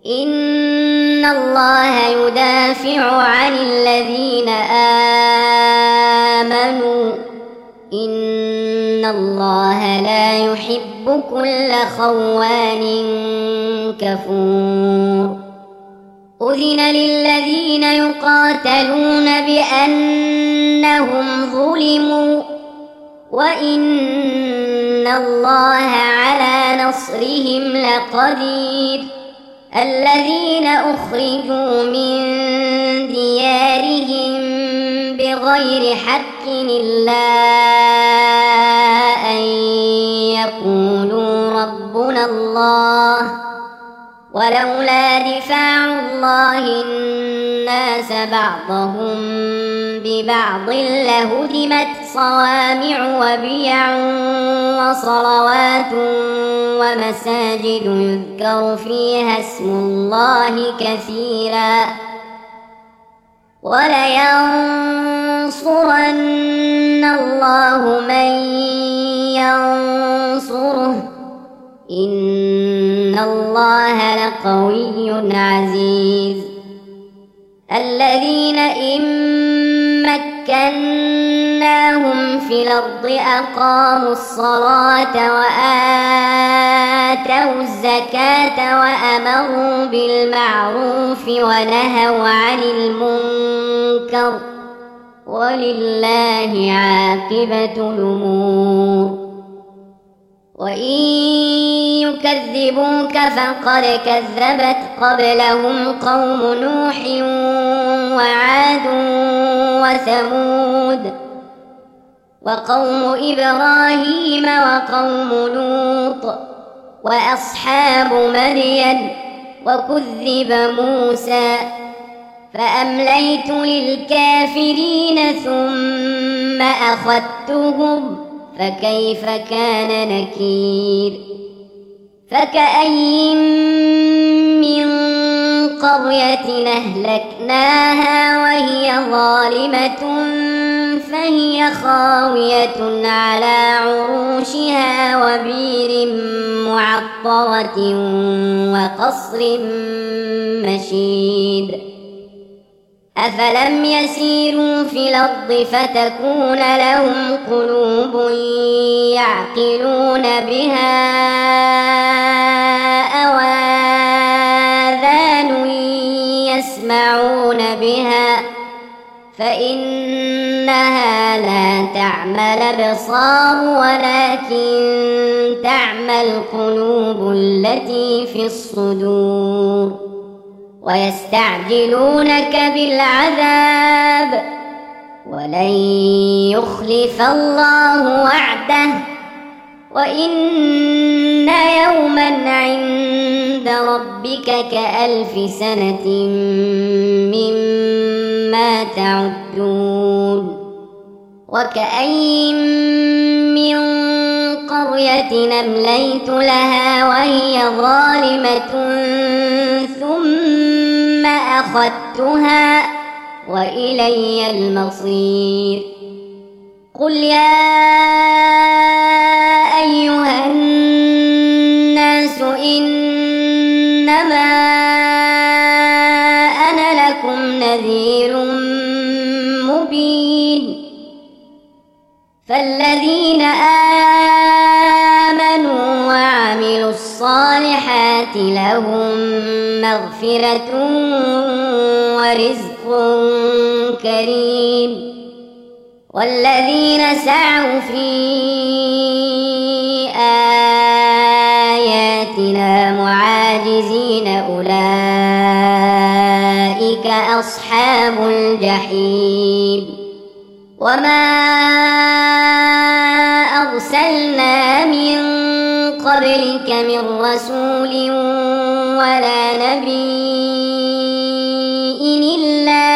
إن الله يدافع عن الذين آمنوا إن الله لا يحب كل خوان كفور أذن للذين يقاتلون بأنهم ظلموا وإن الله على نصرهم لقدير الذين أخرجوا من ديارهم بغير حق إلا أن يقولوا ربنا الله ولولا دفاع الله الناس بعضهم ببعض لهدمت صوامع وبيع وصلوات ومساجد يذكر فيها اسم الله كثيرا ولينصرن الله من ينصره إن الله لقوي عزيز الذين إن مكناهم في الأرض أقاموا الصلاة وآتوا الزكاة وأمروا بالمعروف ونهوا عن المنكر ولله عاقبة الأمور وإن يكذبوك فقد كذبت قبلهم قوم نوح وعاد وثمود وقوم إبراهيم وقوم لوط وأصحاب مدين وكذب موسى فأمليت للكافرين ثم أخذتهم فكيف كان نكير فكأين من قرية أهلكناها وهي ظالمة فهي خاوية على عروشها وبير معطرة وقصر مشيد أفلم يسيروا في الأرض فتكون لهم قلوب يعقلون بها أو آذان يسمعون بها فإنها لا تعمى الأبصار ولكن تعمى القلوب التي في الصدور ويستعجلونك بالعذاب ولن يخلف الله وعده وإن يوما عند ربك كألف سنة مما تعدون وكأين من قرية أمليت لها وهي ظالمة ثم أخذتها وإلي المصير قل يا أيها الناس إنما أنا لكم نذير مبين فالذين آمنوا وعملوا الصالحات لهم مغفرة ورزق كريم والذين سعوا في آياتنا معاجزين أولئك أصحاب الجحيم وما أرسلنا من قبلك من رسول ولا نبي إلا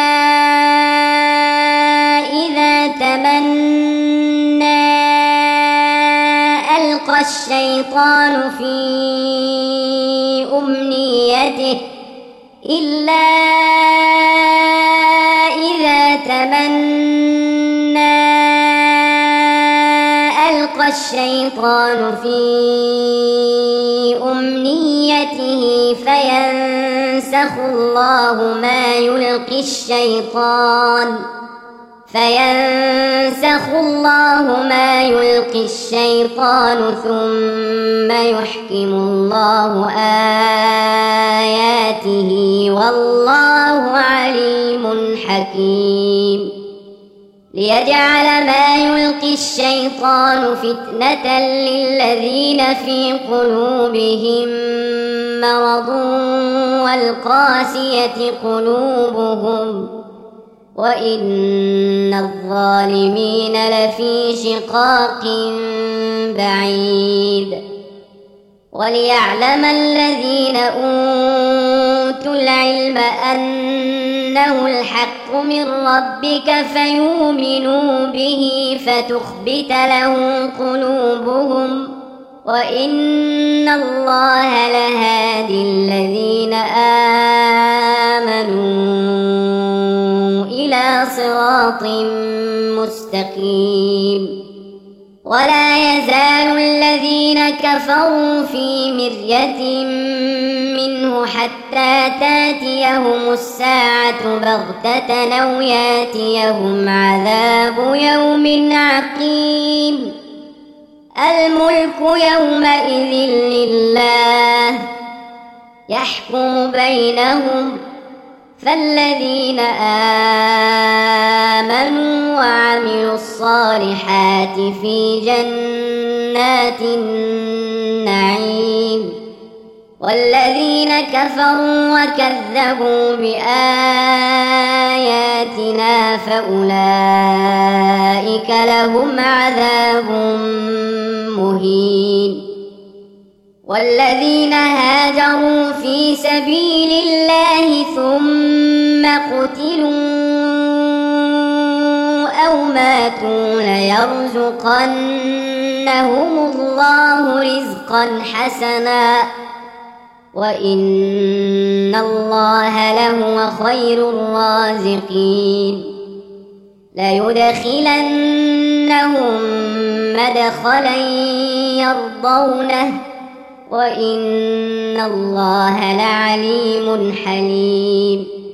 إذا تمنى ألقى الشيطان في أمنيته الشيطان في أمنيته فينسى فينسخ الله ما يلقي الشيطان ثم يحكم الله آياته والله عليم حكيم ليجعل ما يلقي الشيطان فتنة للذين في قلوبهم مرض والقاسية قلوبهم وإن الظالمين لفي شقاق بعيد وليعلم الذين أوتوا العلم أنه الحق من ربك فيؤمنوا به فتخبت له قلوبهم وإن الله لهادي الذين آمنوا إلى صراط مستقيم ولا يزال الذين كفروا في مرية منه حتى تاتيهم الساعة بغتة أو ياتيهم عذاب يوم عقيم الملك يومئذ لله يحكم بينهم فالذين آمنوا وعملوا الصالحات في جنات النعيم والذين كفروا وكذبوا بآياتنا فأولئك لهم عذاب مهين والذين هاجروا في سبيل الله ثم قتلوا أو ماتوا ليرزقنهم الله رزقا حسنا وإن الله لهو خير الرازقين ليدخلنهم مدخلا يرضونه وإن الله لعليم حليم